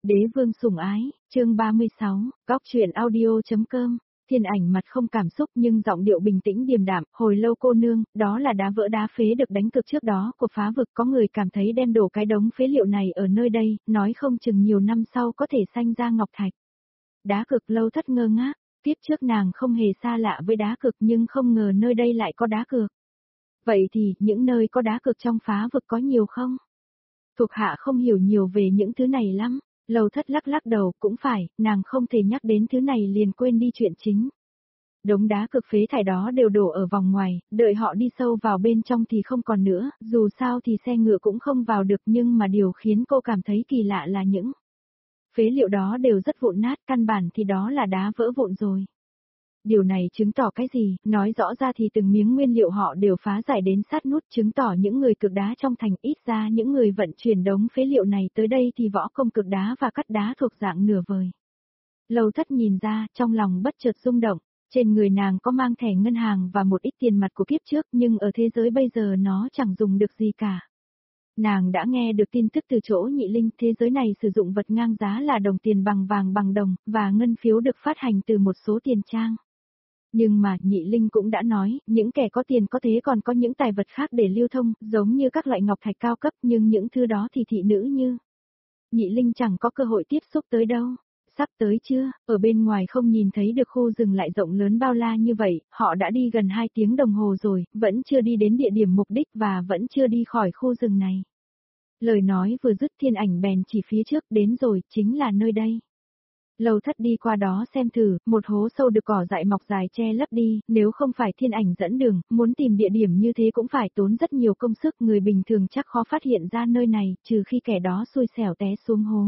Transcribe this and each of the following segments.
Đế vương sủng ái, chương 36, góc truyện audio.com. Thiên Ảnh mặt không cảm xúc nhưng giọng điệu bình tĩnh điềm đạm, hồi lâu cô nương, đó là đá vỡ đá phế được đánh cực trước đó của phá vực, có người cảm thấy đem đổ cái đống phế liệu này ở nơi đây, nói không chừng nhiều năm sau có thể sanh ra ngọc thạch. Đá cực Lâu Thất ngơ ngác, tiếp trước nàng không hề xa lạ với đá cực nhưng không ngờ nơi đây lại có đá cực. Vậy thì, những nơi có đá cực trong phá vực có nhiều không? Thuộc hạ không hiểu nhiều về những thứ này lắm. Lâu Thất lắc lắc đầu, cũng phải, nàng không thể nhắc đến thứ này liền quên đi chuyện chính. Đống đá cực phế thải đó đều đổ ở vòng ngoài, đợi họ đi sâu vào bên trong thì không còn nữa, dù sao thì xe ngựa cũng không vào được, nhưng mà điều khiến cô cảm thấy kỳ lạ là những phế liệu đó đều rất vụn nát, căn bản thì đó là đá vỡ vụn rồi. Điều này chứng tỏ cái gì, nói rõ ra thì từng miếng nguyên liệu họ đều phá giải đến sát nút, chứng tỏ những người cực đá trong thành, ít ra những người vận chuyển đống phế liệu này tới đây thì võ công cực đá và cắt đá thuộc dạng nửa vời. Lâu Thất nhìn ra, trong lòng bất chợt rung động, trên người nàng có mang thẻ ngân hàng và một ít tiền mặt của kiếp trước, nhưng ở thế giới bây giờ nó chẳng dùng được gì cả. Nàng đã nghe được tin tức từ chỗ Nhị Linh, thế giới này sử dụng vật ngang giá là đồng tiền bằng vàng bằng đồng, và ngân phiếu được phát hành từ một số tiền trang. Nhưng mà, Nhị Linh cũng đã nói, những kẻ có tiền có thế còn có những tài vật khác để lưu thông, giống như các loại ngọc thạch cao cấp, nhưng những thứ đó thì thị nữ như. Nhị Linh chẳng có cơ hội tiếp xúc tới đâu. Sắp tới chưa, ở bên ngoài không nhìn thấy được khu rừng lại rộng lớn bao la như vậy, họ đã đi gần 2 tiếng đồng hồ rồi, vẫn chưa đi đến địa điểm mục đích và vẫn chưa đi khỏi khu rừng này. Lời nói vừa dứt Thiên Ảnh bèn chỉ phía trước, đến rồi, chính là nơi đây. Lâu Thất đi qua đó xem thử, một hố sâu được cỏ dại mọc dài che lấp đi, nếu không phải Thiên Ảnh dẫn đường, muốn tìm địa điểm như thế cũng phải tốn rất nhiều công sức, người bình thường chắc khó phát hiện ra nơi này, trừ khi kẻ đó xui xẻo té xuống hố.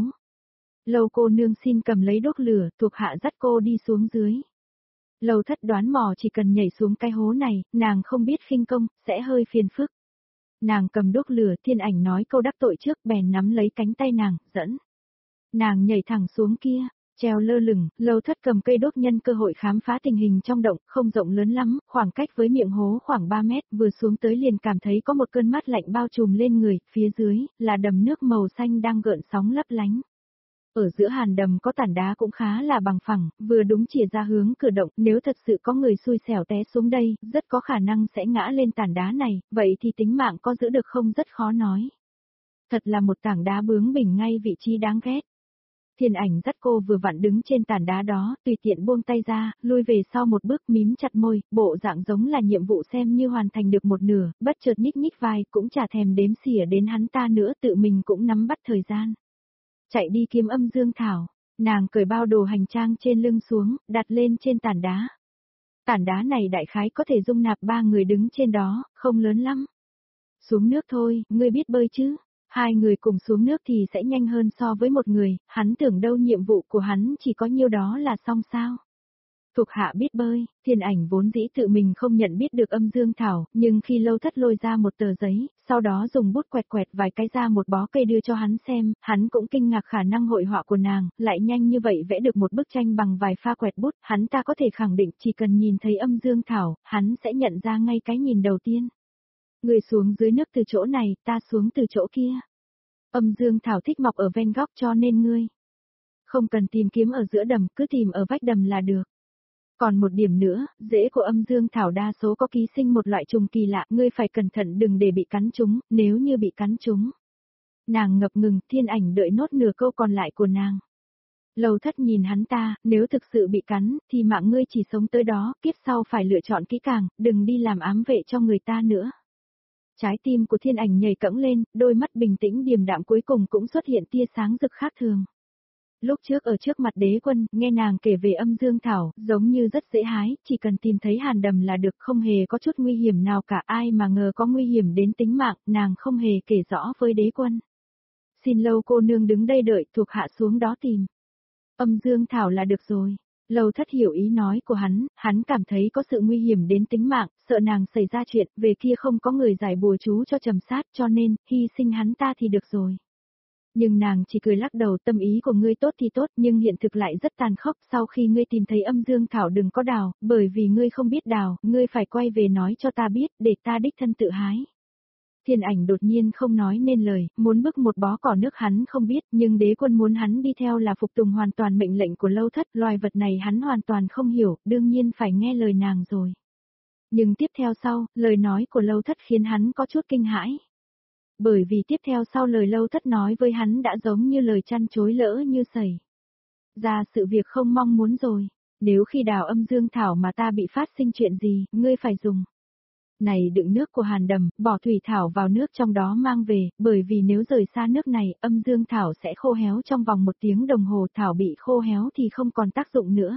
Lâu cô nương xin cầm lấy đốt lửa, thuộc hạ dắt cô đi xuống dưới. Lâu Thất đoán mò chỉ cần nhảy xuống cái hố này, nàng không biết khinh công, sẽ hơi phiền phức. Nàng cầm đốt lửa, Thiên Ảnh nói câu đắc tội trước bèn nắm lấy cánh tay nàng, dẫn. Nàng nhảy thẳng xuống kia. Treo lơ lửng, Lâu Thất cầm cây đốt nhân cơ hội khám phá tình hình trong động, không rộng lớn lắm, khoảng cách với miệng hố khoảng 3 mét, vừa xuống tới liền cảm thấy có một cơn mát lạnh bao trùm lên người, phía dưới, là đầm nước màu xanh đang gợn sóng lấp lánh. Ở giữa hàn đầm có tảng đá cũng khá là bằng phẳng, vừa đúng chỉ ra hướng cửa động, nếu thật sự có người xui xẻo té xuống đây, rất có khả năng sẽ ngã lên tảng đá này, vậy thì tính mạng có giữ được không rất khó nói. Thật là một tảng đá bướng bỉnh ngay vị trí đáng ghét. Thiên Ảnh dắt cô vừa vặn đứng trên tảng đá đó, tùy tiện buông tay ra, lui về sau một bước mím chặt môi, bộ dạng giống là nhiệm vụ xem như hoàn thành được một nửa, bất chợt nhích nhích vai, cũng chả thèm đếm xỉa đến hắn ta nữa, tự mình cũng nắm bắt thời gian. Chạy đi kiếm Âm Dương Thảo, nàng cởi bao đồ hành trang trên lưng xuống, đặt lên trên tảng đá. Tảng đá này đại khái có thể dung nạp 3 người đứng trên đó, không lớn lắm. Xuống nước thôi, ngươi biết bơi chứ? 2 người cùng xuống nước thì sẽ nhanh hơn so với một người, hắn tưởng đâu nhiệm vụ của hắn chỉ có nhiêu đó là xong sao. Thuộc hạ biết bơi, Thiên Ảnh vốn dĩ tự mình không nhận biết được Âm Dương Thảo, nhưng khi Lâu Thất lôi ra một tờ giấy, sau đó dùng bút quẹt quẹt vài cái ra một bó cây đưa cho hắn xem, hắn cũng kinh ngạc khả năng hội họa của nàng, lại nhanh như vậy vẽ được một bức tranh bằng vài pha quẹt bút, hắn ta có thể khẳng định chỉ cần nhìn thấy Âm Dương Thảo, hắn sẽ nhận ra ngay cái nhìn đầu tiên. Người xuống dưới nước từ chỗ này, ta xuống từ chỗ kia. Âm Dương Thảo thích mọc ở ven góc cho nên ngươi không cần tìm kiếm ở giữa đầm, cứ tìm ở vách đầm là được. Còn một điểm nữa, rễ của Âm Dương Thảo đa số có ký sinh một loại trùng kỳ lạ, ngươi phải cẩn thận đừng để bị cắn trúng, nếu như bị cắn trúng. Nàng ngập ngừng, Thiên Ảnh đợi nốt nửa câu còn lại của nàng. Lâu Thất nhìn hắn ta, nếu thực sự bị cắn, thì mạng ngươi chỉ sống tới đó, kiếp sau phải lựa chọn kỹ càng, đừng đi làm ám vệ cho người ta nữa. Trái tim của Thiên Ảnh nhảy cẫng lên, đôi mắt bình tĩnh điềm đạm cuối cùng cũng xuất hiện tia sáng rực khác thường. Lúc trước ở trước mặt Đế Quân, nghe nàng kể về Âm Dương Thảo, giống như rất dễ hái, chỉ cần tìm thấy hàn đầm là được, không hề có chút nguy hiểm nào cả, ai mà ngờ có nguy hiểm đến tính mạng, nàng không hề kể rõ với Đế Quân. Xin Lâu cô nương đứng đây đợi, thuộc hạ xuống đó tìm. Âm Dương Thảo là được rồi. Lâu Thất hiểu ý nói của hắn cảm thấy có sự nguy hiểm đến tính mạng, sợ nàng xảy ra chuyện, về kia không có người giải bùa chú cho trầm sát, cho nên, hy sinh hắn ta thì được rồi. Nhưng nàng chỉ cười lắc đầu, tâm ý của ngươi tốt thì tốt, nhưng hiện thực lại rất tàn khốc, sau khi ngươi tìm thấy Âm Dương Thảo đừng có đào, bởi vì ngươi không biết đào, ngươi phải quay về nói cho ta biết, để ta đích thân tự hái. Thiên Ảnh đột nhiên không nói nên lời, muốn bức một bó cỏ nước hắn không biết, nhưng đế quân muốn hắn đi theo là phục tùng hoàn toàn mệnh lệnh của Lâu Thất, loài vật này hắn hoàn toàn không hiểu, đương nhiên phải nghe lời nàng rồi. Nhưng tiếp theo sau, lời nói của Lâu Thất khiến hắn có chút kinh hãi. Bởi vì tiếp theo sau lời Lâu Thất nói với hắn đã giống như lời chăn chối lỡ như sẩy ra sự việc không mong muốn rồi. Nếu khi đào âm dương thảo mà ta bị phát sinh chuyện gì, ngươi phải dùng này đựng nước của hàn đầm, bỏ thủy thảo vào nước trong đó mang về, bởi vì nếu rời xa nước này, âm dương thảo sẽ khô héo trong vòng 1 tiếng đồng hồ, thảo bị khô héo thì không còn tác dụng nữa.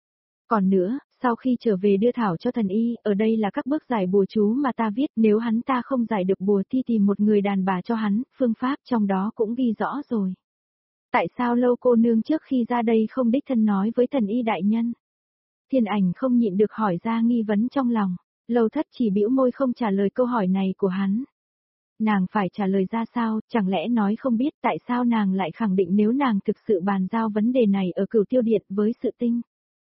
Còn nữa, sau khi trở về đưa thảo cho thần y, ở đây là các bước giải bùa chú mà ta viết, nếu hắn ta không giải được bùa thì tìm một người đàn bà cho hắn, phương pháp trong đó cũng ghi rõ rồi. Tại sao Lâu cô nương trước khi ra đây không đích thân nói với thần y đại nhân? Thiên Ảnh không nhịn được hỏi ra nghi vấn trong lòng. Lâu Thất chỉ bĩu môi không trả lời câu hỏi này của hắn. Nàng phải trả lời ra sao, chẳng lẽ nói không biết tại sao nàng lại khẳng định nếu nàng thực sự bàn giao vấn đề này ở Cửu Tiêu Điện với sự tinh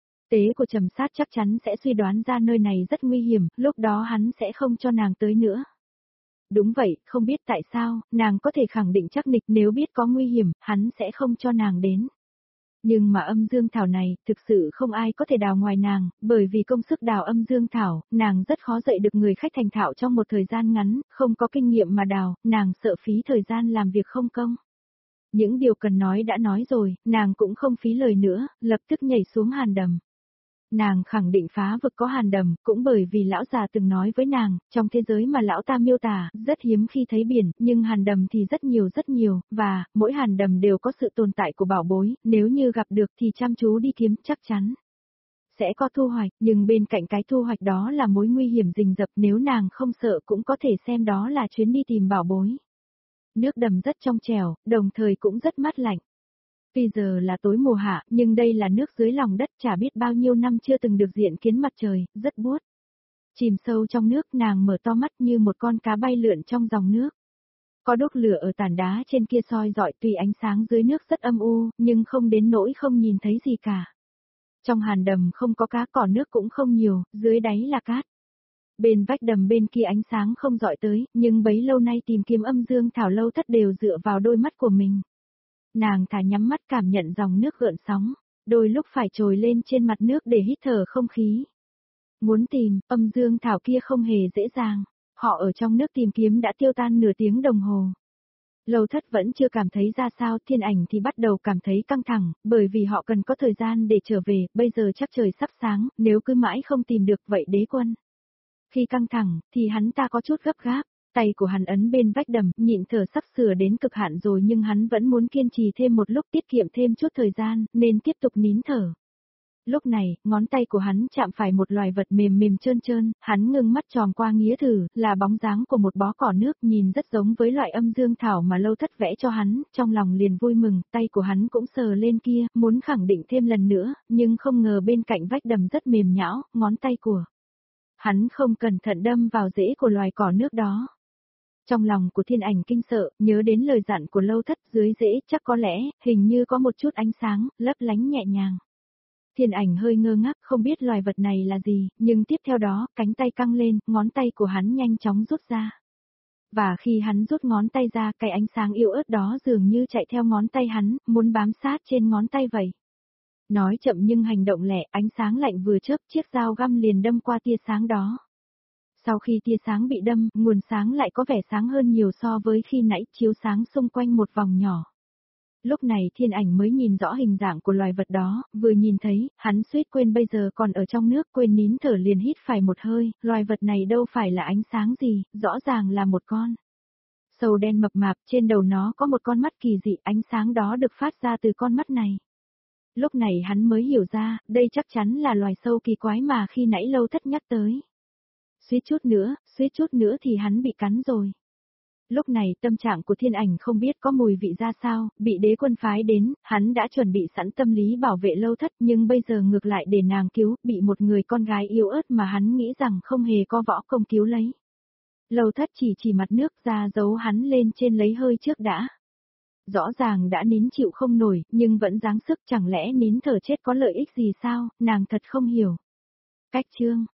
tế của Trầm Sát chắc chắn sẽ suy đoán ra nơi này rất nguy hiểm, lúc đó hắn sẽ không cho nàng tới nữa. Đúng vậy, không biết tại sao, nàng có thể khẳng định chắc nịch nếu biết có nguy hiểm, hắn sẽ không cho nàng đến. Nhưng mà âm dương thảo này, thực sự không ai có thể đào ngoài nàng, bởi vì công sức đào âm dương thảo, nàng rất khó dạy được người khách thành thạo trong một thời gian ngắn, không có kinh nghiệm mà đào, nàng sợ phí thời gian làm việc không công. Những điều cần nói đã nói rồi, nàng cũng không phí lời nữa, lập tức nhảy xuống hàn đầm. Nàng khẳng định phá vực có hàn đầm, cũng bởi vì lão già từng nói với nàng, trong thế giới mà lão ta miêu tả, rất hiếm khi thấy biển, nhưng hàn đầm thì rất nhiều, và, mỗi hàn đầm đều có sự tồn tại của bảo bối, nếu như gặp được thì chăm chú đi kiếm, chắc chắn sẽ có thu hoạch, nhưng bên cạnh cái thu hoạch đó là mối nguy hiểm rình rập, nếu nàng không sợ cũng có thể xem đó là chuyến đi tìm bảo bối. Nước đầm rất trong trẻo, đồng thời cũng rất mát lạnh. Tuy giờ là tối mùa hạ, nhưng đây là nước dưới lòng đất chả biết bao nhiêu năm chưa từng được diện kiến mặt trời, rất buốt. Chìm sâu trong nước nàng mở to mắt như một con cá bay lượn trong dòng nước. Có đốt lửa ở tảng đá trên kia soi rọi tuy ánh sáng dưới nước rất âm u, nhưng không đến nỗi không nhìn thấy gì cả. Trong hàn đầm không có cá cỏ nước cũng không nhiều, dưới đáy là cát. Bên vách đầm bên kia ánh sáng không dọi tới, nhưng bấy lâu nay tìm kiếm âm dương thảo Lâu Thất đều dựa vào đôi mắt của mình. Nàng thả nhắm mắt cảm nhận dòng nước gợn sóng, đôi lúc phải trồi lên trên mặt nước để hít thở không khí. Muốn tìm, âm dương thảo kia không hề dễ dàng, họ ở trong nước tìm kiếm đã tiêu tan nửa tiếng đồng hồ. Lâu Thất vẫn chưa cảm thấy ra sao, Thiên Ảnh thì bắt đầu cảm thấy căng thẳng, bởi vì họ cần có thời gian để trở về, bây giờ chắc trời sắp sáng, nếu cứ mãi không tìm được vậy đế quân. Khi căng thẳng, thì hắn ta có chút gấp gáp. Tay của hắn ấn bên vách đầm, nhịn thở sắp sửa đến cực hạn rồi nhưng hắn vẫn muốn kiên trì thêm một lúc tiết kiệm thêm chút thời gian, nên tiếp tục nín thở. Lúc này, ngón tay của hắn chạm phải một loài vật mềm mềm trơn trơn, hắn ngưng mắt tròn qua nghía thử, là bóng dáng của một bó cỏ nước nhìn rất giống với loại âm dương thảo mà Lâu Thất vẽ cho hắn, trong lòng liền vui mừng, tay của hắn cũng sờ lên kia, muốn khẳng định thêm lần nữa, nhưng không ngờ bên cạnh vách đầm rất mềm nhão, ngón tay của hắn không cẩn thận đâm vào rễ của loài cỏ nước đó. Trong lòng của Thiên Ảnh kinh sợ, nhớ đến lời dặn của Lâu Thất dưới rễ chắc có lẽ, hình như có một chút ánh sáng, lấp lánh nhẹ nhàng. Thiên Ảnh hơi ngơ ngác không biết loài vật này là gì, nhưng tiếp theo đó, cánh tay căng lên, ngón tay của hắn nhanh chóng rút ra. Và khi hắn rút ngón tay ra, cái ánh sáng yếu ớt đó dường như chạy theo ngón tay hắn, muốn bám sát trên ngón tay vậy. Nói chậm nhưng hành động lẹ, ánh sáng lạnh vừa chớp, chiếc dao găm liền đâm qua tia sáng đó. Sau khi tia sáng bị đâm, nguồn sáng lại có vẻ sáng hơn nhiều so với khi nãy, chiếu sáng xung quanh một vòng nhỏ. Lúc này Thiên Ảnh mới nhìn rõ hình dạng của loài vật đó, vừa nhìn thấy, hắn suýt quên bây giờ còn ở trong nước, quên nín thở liền hít phải một hơi, loài vật này đâu phải là ánh sáng gì, rõ ràng là một con sâu đen mập mạp, trên đầu nó có một con mắt kỳ dị, ánh sáng đó được phát ra từ con mắt này. Lúc này hắn mới hiểu ra, đây chắc chắn là loài sâu kỳ quái mà khi nãy Lâu Thất nhắc tới. Suýt chút nữa thì hắn bị cắn rồi. Lúc này tâm trạng của Thiên Ảnh không biết có mùi vị ra sao, bị đế quân phái đến, hắn đã chuẩn bị sẵn tâm lý bảo vệ Lâu Thất nhưng bây giờ ngược lại để nàng cứu, bị một người con gái yếu ớt mà hắn nghĩ rằng không hề có võ công cứu lấy. Lâu Thất chỉ mặt nước ra giấu hắn lên trên lấy hơi trước đã. Rõ ràng đã nín chịu không nổi, nhưng vẫn giáng sức chẳng lẽ nín thở chết có lợi ích gì sao, nàng thật không hiểu. Cách chương